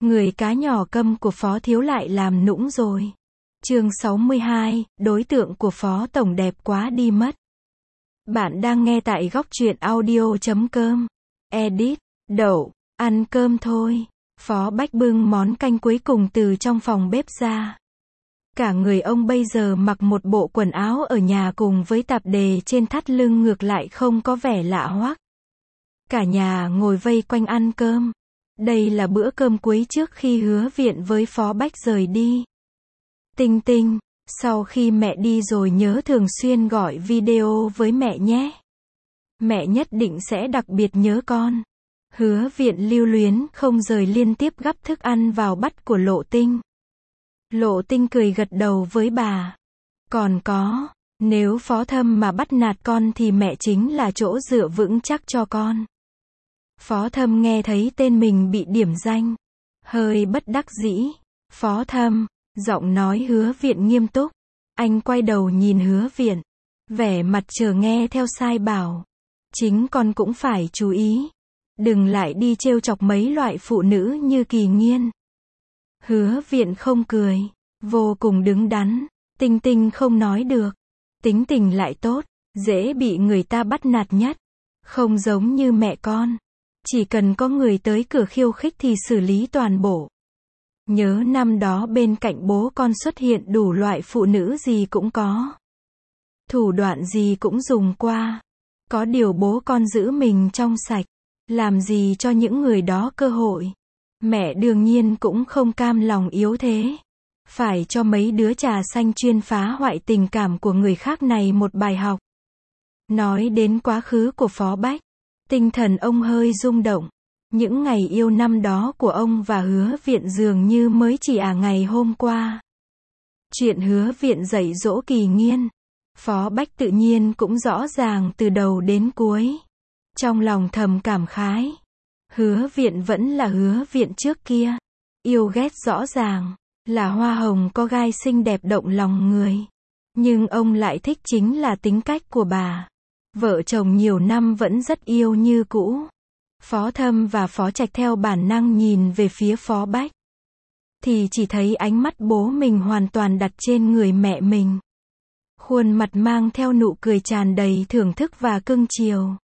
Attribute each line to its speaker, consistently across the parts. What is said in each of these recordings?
Speaker 1: Người cá nhỏ câm của Phó Thiếu lại làm nũng rồi. Chương 62, đối tượng của Phó Tổng đẹp quá đi mất. Bạn đang nghe tại góc truyện audio.com. Edit, đậu, ăn cơm thôi. Phó Bách bưng món canh cuối cùng từ trong phòng bếp ra. Cả người ông bây giờ mặc một bộ quần áo ở nhà cùng với tạp dề trên thắt lưng ngược lại không có vẻ lạ hoắc. Cả nhà ngồi vây quanh ăn cơm. Đây là bữa cơm cuối trước khi hứa viện với Phó Bách rời đi. Tinh Tinh, sau khi mẹ đi rồi nhớ thường xuyên gọi video với mẹ nhé. Mẹ nhất định sẽ đặc biệt nhớ con. Hứa viện lưu luyến không rời liên tiếp gắp thức ăn vào bát của Lộ Tinh. Lộ Tinh cười gật đầu với bà. Còn có, nếu Phó Thâm mà bắt nạt con thì mẹ chính là chỗ dựa vững chắc cho con. Phó Thâm nghe thấy tên mình bị điểm danh. Hơi bất đắc dĩ. Phó Thâm, giọng nói Hứa viện nghiêm túc. Anh quay đầu nhìn Hứa viện. Vẻ mặt chờ nghe theo sai bảo. Chính con cũng phải chú ý. Đừng lại đi trêu chọc mấy loại phụ nữ như Kỳ Nghiên. Hứa viện không cười. Vô cùng đứng đắn. Tinh Tinh không nói được. Tính tình lại tốt. Dễ bị người ta bắt nạt nhất. Không giống như mẹ con. Chỉ cần có người tới cửa khiêu khích thì xử lý toàn bộ. Nhớ năm đó bên cạnh bố con xuất hiện đủ loại phụ nữ gì cũng có. Thủ đoạn gì cũng dùng qua. Có điều bố con giữ mình trong sạch. Làm gì cho những người đó cơ hội. Mẹ đương nhiên cũng không cam lòng yếu thế. Phải cho mấy đứa trà xanh chuyên phá hoại tình cảm của người khác này một bài học. Nói đến quá khứ của Phó Bách. Tinh thần ông hơi rung động. Những ngày yêu năm đó của ông và Hứa viện dường như mới chỉ ngày hôm qua. Chuyện Hứa viện dạy dỗ Kỳ Nghiên. Phó Bách tự nhiên cũng rõ ràng từ đầu đến cuối. Trong lòng thầm cảm khái. Hứa viện vẫn là Hứa viện trước kia. Yêu ghét rõ ràng. Là hoa hồng có gai xinh đẹp động lòng người. Nhưng ông lại thích chính là tính cách của bà. Vợ chồng nhiều năm vẫn rất yêu như cũ. Phó Thâm và Phó Trạch theo bản năng nhìn về phía Phó Bách. Thì chỉ thấy ánh mắt bố mình hoàn toàn đặt trên người mẹ mình. Khuôn mặt mang theo nụ cười tràn đầy thưởng thức và cưng chiều.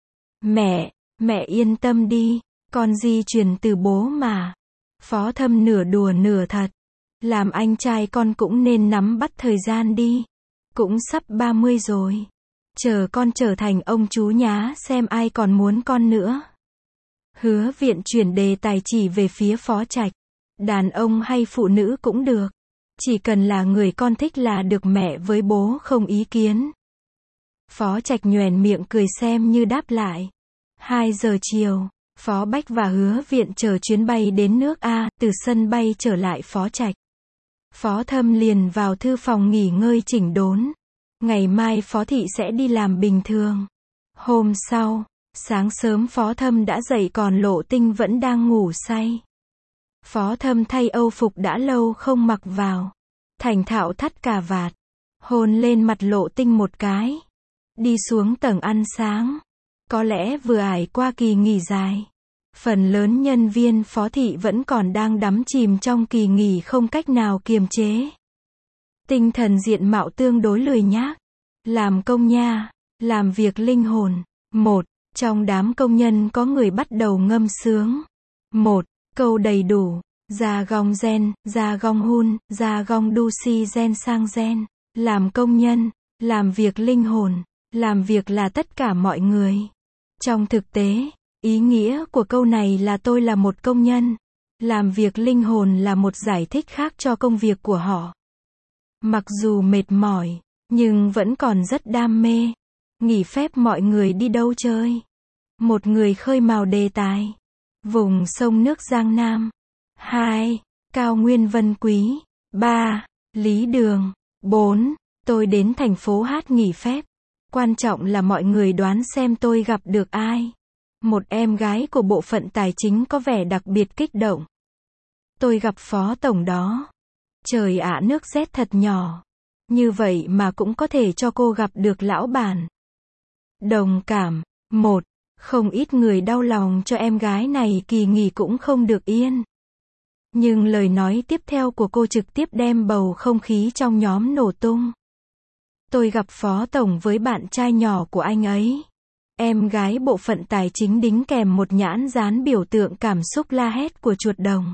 Speaker 1: Mẹ yên tâm đi, con di truyền từ bố mà. Phó Thâm nửa đùa nửa thật. Làm anh trai con cũng nên nắm bắt thời gian đi. Cũng sắp 30 rồi. Chờ con trở thành ông chú nhá xem ai còn muốn con nữa. Hứa viện chuyển đề tài chỉ về phía Phó Trạch. Đàn ông hay phụ nữ cũng được. Chỉ cần là người con thích là được, mẹ với bố không ý kiến. Phó Trạch nhoẻn miệng cười xem như đáp lại. 2 giờ chiều, Phó Bách và Hứa viện chờ chuyến bay đến nước A, từ sân bay trở lại Phó Trạch. Phó Thâm liền vào thư phòng nghỉ ngơi chỉnh đốn. Ngày mai Phó Thị sẽ đi làm bình thường. Hôm sau, sáng sớm Phó Thâm đã dậy còn Lộ Tinh vẫn đang ngủ say. Phó Thâm thay âu phục đã lâu không mặc vào. Thành thạo thắt cà vạt. Hôn lên mặt Lộ Tinh một cái. Đi xuống tầng ăn sáng. Có lẽ vừa ải qua kỳ nghỉ dài. Phần lớn nhân viên Phó Thị vẫn còn đang đắm chìm trong kỳ nghỉ không cách nào kiềm chế. Tinh thần diện mạo tương đối lười nhác. Làm công nha. Làm việc linh hồn. Trong đám công nhân có người bắt đầu ngâm sướng. Câu đầy đủ. Ra gong gen, ra gong hun, ra gong du si gen sang gen. Làm công nhân. Làm việc linh hồn. Làm việc là tất cả mọi người. Trong thực tế, ý nghĩa của câu này là tôi là một công nhân. Làm việc linh hồn là một giải thích khác cho công việc của họ. Mặc dù mệt mỏi, nhưng vẫn còn rất đam mê. Nghỉ phép mọi người đi đâu chơi? Một người khơi mào đề tài. Vùng sông nước Giang Nam. 2. Cao Nguyên Vân Quý. 3. Lý Đường. 4. Tôi đến thành phố Hát nghỉ phép. Quan trọng là mọi người đoán xem tôi gặp được ai. Một em gái của bộ phận tài chính có vẻ đặc biệt kích động. Tôi gặp Phó Tổng đó. Trời ạ, nước rét thật nhỏ. Như vậy mà cũng có thể cho cô gặp được lão bản. Đồng cảm. Không ít người đau lòng cho em gái này kỳ nghỉ cũng không được yên. Nhưng lời nói tiếp theo của cô trực tiếp đem bầu không khí trong nhóm nổ tung. Tôi gặp phó tổng với bạn trai nhỏ của anh ấy. Em gái bộ phận tài chính đính kèm một nhãn dán biểu tượng cảm xúc la hét của chuột đồng.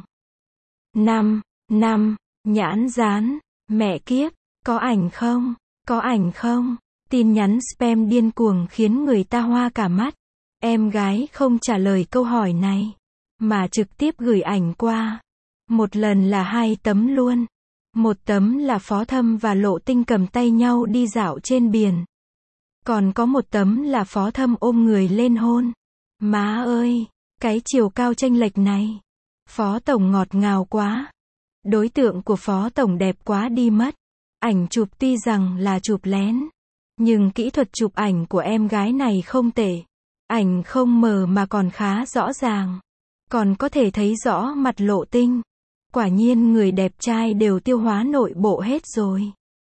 Speaker 1: Nhãn dán, mẹ kiếp, có ảnh không? Có ảnh không? Tin nhắn spam điên cuồng khiến người ta hoa cả mắt. Em gái không trả lời câu hỏi này, mà trực tiếp gửi ảnh qua. Một lần là 2 tấm luôn. Một tấm là Phó Thâm và Lộ Tinh cầm tay nhau đi dạo trên biển. Còn có một tấm là Phó Thâm ôm người lên hôn. Má ơi, cái chiều cao chênh lệch này. Phó Tổng ngọt ngào quá. Đối tượng của Phó Tổng đẹp quá đi mất. Ảnh chụp tuy rằng là chụp lén, nhưng kỹ thuật chụp ảnh của em gái này không tệ. Ảnh không mờ mà còn khá rõ ràng. Còn có thể thấy rõ mặt Lộ Tinh. Quả nhiên người đẹp trai đều tiêu hóa nội bộ hết rồi.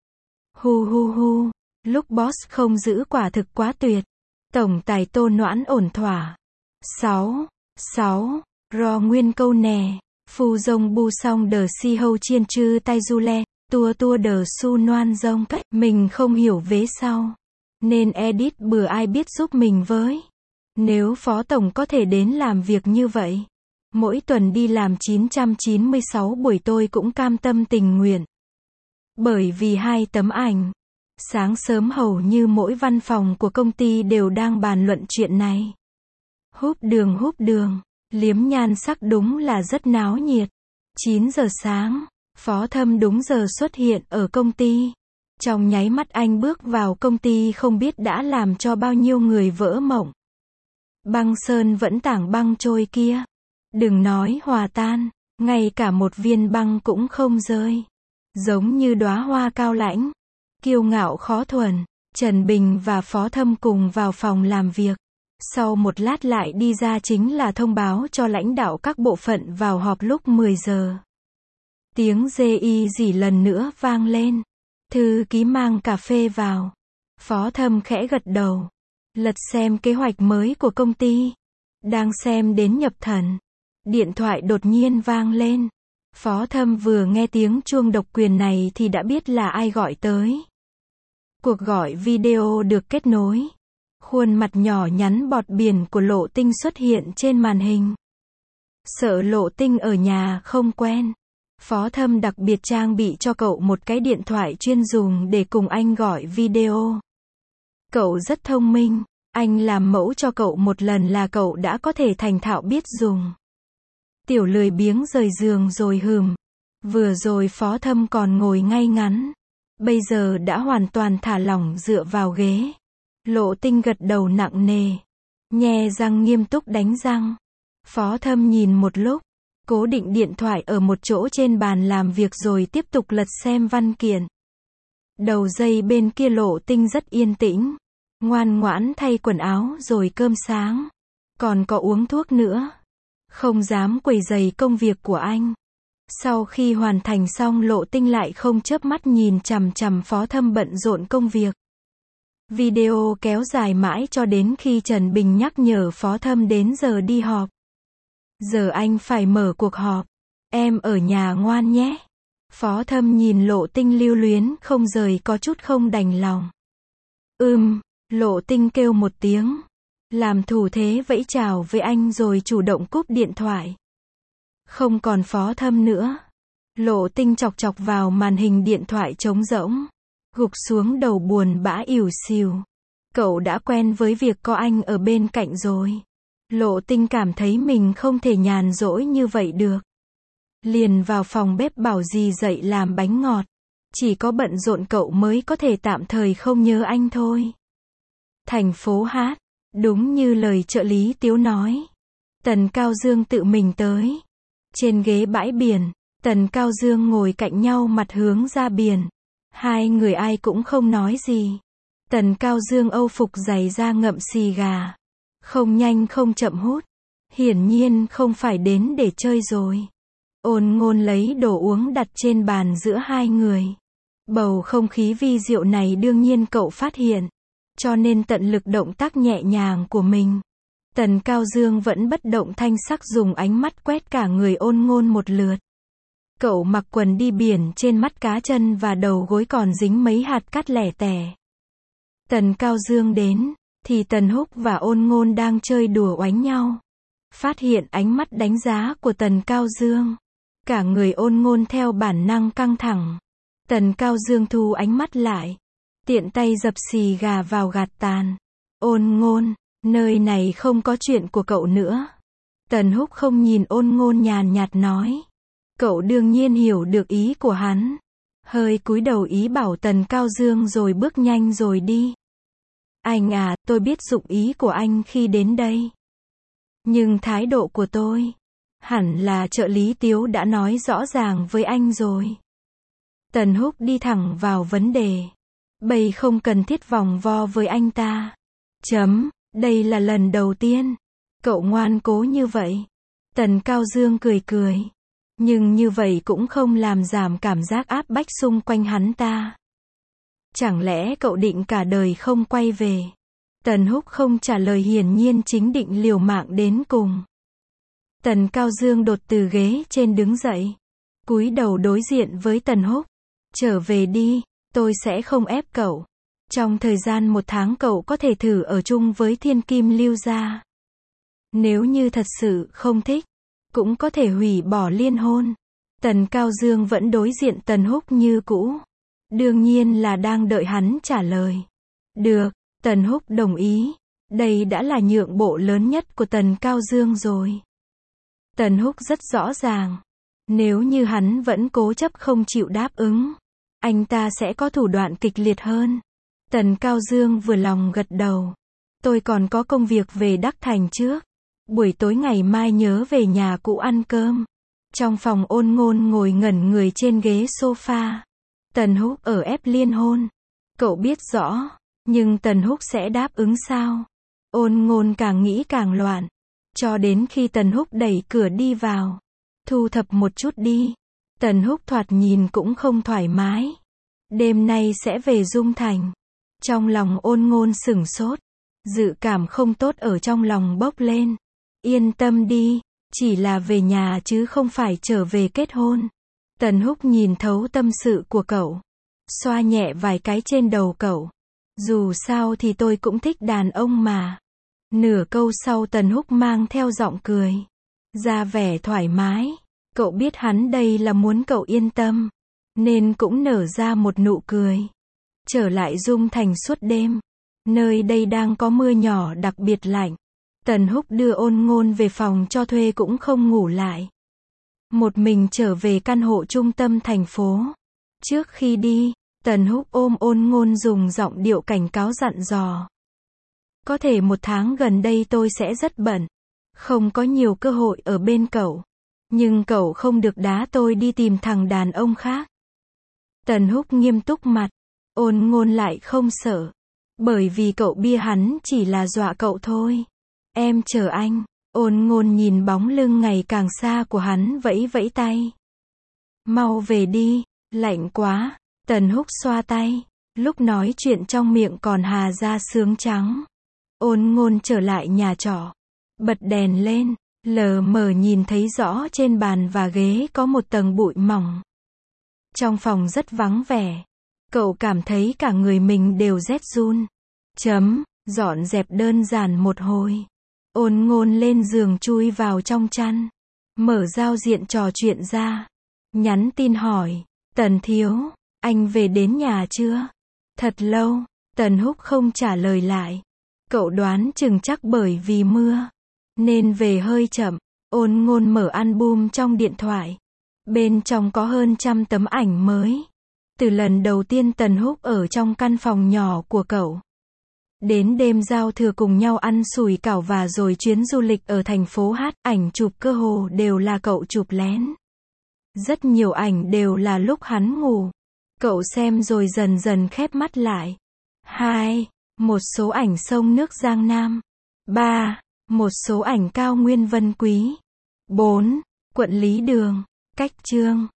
Speaker 1: Hu, lúc boss không giữ quả thực quá tuyệt. Tổng tài Tô Noãn ổn thỏa. 6. Ro nguyên câu nè. Phu dông bu song đờ si hâu chiên chư tay du le. Tua đờ su noan dông cách. Mình không hiểu vế sau, nên edit bừa ai biết giúp mình với. Nếu Phó Tổng có thể đến làm việc như vậy, mỗi tuần đi làm 996 buổi tôi cũng cam tâm tình nguyện. Bởi vì 2 tấm ảnh. Sáng sớm hầu như mỗi văn phòng của công ty đều đang bàn luận chuyện này. Húp đường, liếm nhan sắc đúng là rất náo nhiệt. 9 giờ sáng, Phó Thâm đúng giờ xuất hiện ở công ty. Trong nháy mắt anh bước vào công ty không biết đã làm cho bao nhiêu người vỡ mộng. Băng sơn vẫn tảng băng trôi kia. Đừng nói hòa tan, ngay cả một viên băng cũng không rơi. Giống như đóa hoa cao lãnh, kiêu ngạo khó thuần. Trần Bình và Phó Thâm cùng vào phòng làm việc. Sau một lát lại đi ra chính là thông báo cho lãnh đạo các bộ phận vào họp lúc 10 giờ. Tiếng GI rỉ lần nữa vang lên. Thư ký mang cà phê vào. Phó Thâm khẽ gật đầu. Lật xem kế hoạch mới của công ty. Đang xem đến nhập thần. Điện thoại đột nhiên vang lên. Phó Thâm vừa nghe tiếng chuông độc quyền này thì đã biết là ai gọi tới. Cuộc gọi video được kết nối. Khuôn mặt nhỏ nhắn bọt biển của Lộ Tinh xuất hiện trên màn hình. Sợ Lộ Tinh ở nhà không quen, Phó Thâm đặc biệt trang bị cho cậu một cái điện thoại chuyên dùng để cùng anh gọi video. Cậu rất thông minh, anh làm mẫu cho cậu một lần là cậu đã có thể thành thạo biết dùng. Tiểu lười biếng rời giường rồi hừm. Vừa rồi Phó Thâm còn ngồi ngay ngắn, bây giờ đã hoàn toàn thả lỏng dựa vào ghế. Lộ Tinh gật đầu nặng nề, nhe răng nghiêm túc đánh răng. Phó Thâm nhìn một lúc, cố định điện thoại ở một chỗ trên bàn làm việc rồi tiếp tục lật xem văn kiện. Đầu dây bên kia Lộ Tinh rất yên tĩnh, ngoan ngoãn thay quần áo rồi cơm sáng. Còn có uống thuốc nữa. Không dám quấy rầy công việc của anh. Sau khi hoàn thành xong Lộ Tinh lại không chớp mắt nhìn chằm chằm Phó Thâm bận rộn công việc. Video kéo dài mãi cho đến khi Trần Bình nhắc nhở Phó Thâm đến giờ đi họp. Giờ anh phải mở cuộc họp. Em ở nhà ngoan nhé. Phó Thâm nhìn Lộ Tinh lưu luyến không rời có chút không đành lòng. Lộ Tinh kêu một tiếng. Làm thủ thế vẫy chào với anh rồi chủ động cúp điện thoại. Không còn Phó Thâm nữa. Lộ Tinh chọc chọc vào màn hình điện thoại trống rỗng. Gục xuống đầu buồn bã ỉu xìu. Cậu đã quen với việc có anh ở bên cạnh rồi. Lộ Tinh cảm thấy mình không thể nhàn rỗi như vậy được. Liền vào phòng bếp bảo dì dậy làm bánh ngọt. Chỉ có bận rộn cậu mới có thể tạm thời không nhớ anh thôi. Thành phố hát. Đúng như lời trợ lý Tiếu nói. Tần Cao Dương tự mình tới. Trên ghế bãi biển, Tần Cao Dương ngồi cạnh nhau mặt hướng ra biển. Hai người ai cũng không nói gì. Tần Cao Dương âu phục giày da ngậm xì gà. Không nhanh không chậm hút. Hiển nhiên không phải đến để chơi rồi. Ôn Ngôn lấy đồ uống đặt trên bàn giữa hai người. Bầu không khí vi diệu này đương nhiên cậu phát hiện. Cho nên tận lực động tác nhẹ nhàng của mình. Tần Cao Dương vẫn bất động thanh sắc dùng ánh mắt quét cả người Ôn Ngôn một lượt. Cậu mặc quần đi biển, trên mắt cá chân và đầu gối còn dính mấy hạt cát lẻ tẻ. Tần Cao Dương đến, thì Tần Húc và Ôn Ngôn đang chơi đùa oánh nhau. Phát hiện ánh mắt đánh giá của Tần Cao Dương. Cả người Ôn Ngôn theo bản năng căng thẳng. Tần Cao Dương thu ánh mắt lại. Tiện tay dập xì gà vào gạt tàn. Ôn Ngôn, nơi này không có chuyện của cậu nữa. Tần Húc không nhìn Ôn Ngôn, nhàn nhạt nói. Cậu đương nhiên hiểu được ý của hắn. Hơi cúi đầu ý bảo Tần Cao Dương rồi bước nhanh rồi đi. Anh à, tôi biết dụng ý của anh khi đến đây. Nhưng thái độ của tôi, hẳn là trợ lý Tiếu đã nói rõ ràng với anh rồi. Tần Húc đi thẳng vào vấn đề. Bây không cần thiết vòng vo với anh ta. Đây là lần đầu tiên. Cậu ngoan cố như vậy. Tần Cao Dương cười cười. Nhưng như vậy cũng không làm giảm cảm giác áp bách xung quanh hắn ta. Chẳng lẽ cậu định cả đời không quay về? Tần Húc không trả lời, hiển nhiên chính định liều mạng đến cùng. Tần Cao Dương đột từ ghế trên đứng dậy. Cúi đầu đối diện với Tần Húc. Trở về đi, tôi sẽ không ép cậu. Trong thời gian 1 tháng cậu có thể thử ở chung với Thiên Kim Lưu gia. Nếu như thật sự không thích, cũng có thể hủy bỏ liên hôn. Tần Cao Dương vẫn đối diện Tần Húc như cũ. Đương nhiên là đang đợi hắn trả lời. Được, Tần Húc đồng ý. Đây đã là nhượng bộ lớn nhất của Tần Cao Dương rồi. Tần Húc rất rõ ràng. Nếu như hắn vẫn cố chấp không chịu đáp ứng, anh ta sẽ có thủ đoạn kịch liệt hơn. Tần Cao Dương vừa lòng gật đầu. Tôi còn có công việc về Đắc Thành trước. Buổi tối ngày mai nhớ về nhà cũ ăn cơm. Trong phòng, Ôn Ngôn ngồi ngẩn người trên ghế sofa. Tần Húc ở ép liên hôn. Cậu biết rõ, nhưng Tần Húc sẽ đáp ứng sao? Ôn Ngôn càng nghĩ càng loạn. Cho đến khi Tần Húc đẩy cửa đi vào. Thu thập một chút đi. Tần Húc thoạt nhìn cũng không thoải mái. Đêm nay sẽ về Dung Thành. Trong lòng Ôn Ngôn sửng sốt. Dự cảm không tốt ở trong lòng bốc lên. Yên tâm đi, chỉ là về nhà chứ không phải trở về kết hôn. Tần Húc nhìn thấu tâm sự của cậu. Xoa nhẹ vài cái trên đầu cậu. Dù sao thì tôi cũng thích đàn ông mà. Nửa câu sau Tần Húc mang theo giọng cười. Ra vẻ thoải mái. Cậu biết hắn đây là muốn cậu yên tâm. Nên cũng nở ra một nụ cười. Trở lại Dung Thành suốt đêm. Nơi đây đang có mưa nhỏ đặc biệt lạnh. Tần Húc đưa Ôn Ngôn về phòng cho thuê cũng không ngủ lại. Một mình trở về căn hộ trung tâm thành phố. Trước khi đi, Tần Húc ôm Ôn Ngôn dùng giọng điệu cảnh cáo dặn dò. Có thể 1 tháng gần đây tôi sẽ rất bận. Không có nhiều cơ hội ở bên cậu. Nhưng cậu không được đá tôi đi tìm thằng đàn ông khác. Tần Húc nghiêm túc mặt. Ôn Ngôn lại không sợ. Bởi vì cậu bia hắn chỉ là dọa cậu thôi. Em chờ anh. Ôn Ngôn nhìn bóng lưng ngày càng xa của hắn vẫy vẫy tay. Mau về đi, lạnh quá. Tần Húc xoa tay. Lúc nói chuyện trong miệng còn hà ra sướng trắng. Ôn Ngôn trở lại nhà trọ. Bật đèn lên. Lờ mờ nhìn thấy rõ trên bàn và ghế có một tầng bụi mỏng. Trong phòng rất vắng vẻ. Cậu cảm thấy cả người mình đều rét run. Dọn dẹp đơn giản một hồi. Ôn Ngôn lên giường chui vào trong chăn. Mở giao diện trò chuyện ra. Nhắn tin hỏi. Tần thiếu, anh về đến nhà chưa? Thật lâu. Tần Húc không trả lời lại. Cậu đoán chừng chắc bởi vì mưa nên về hơi chậm. Ôn Ngôn mở album trong điện thoại. Bên trong có hơn 100 tấm ảnh mới. Từ lần đầu tiên Tần Húc ở trong căn phòng nhỏ của cậu. Đến đêm giao thừa cùng nhau ăn sủi cảo và rồi chuyến du lịch ở thành phố Hát, ảnh chụp cơ hồ đều là cậu chụp lén. Rất nhiều ảnh đều là lúc hắn ngủ. Cậu xem rồi dần dần khép mắt lại. 2. Một số ảnh sông nước Giang Nam. 3. Một số ảnh cao nguyên Vân Quý. 4. Quận Lý Đường, Cách Chương.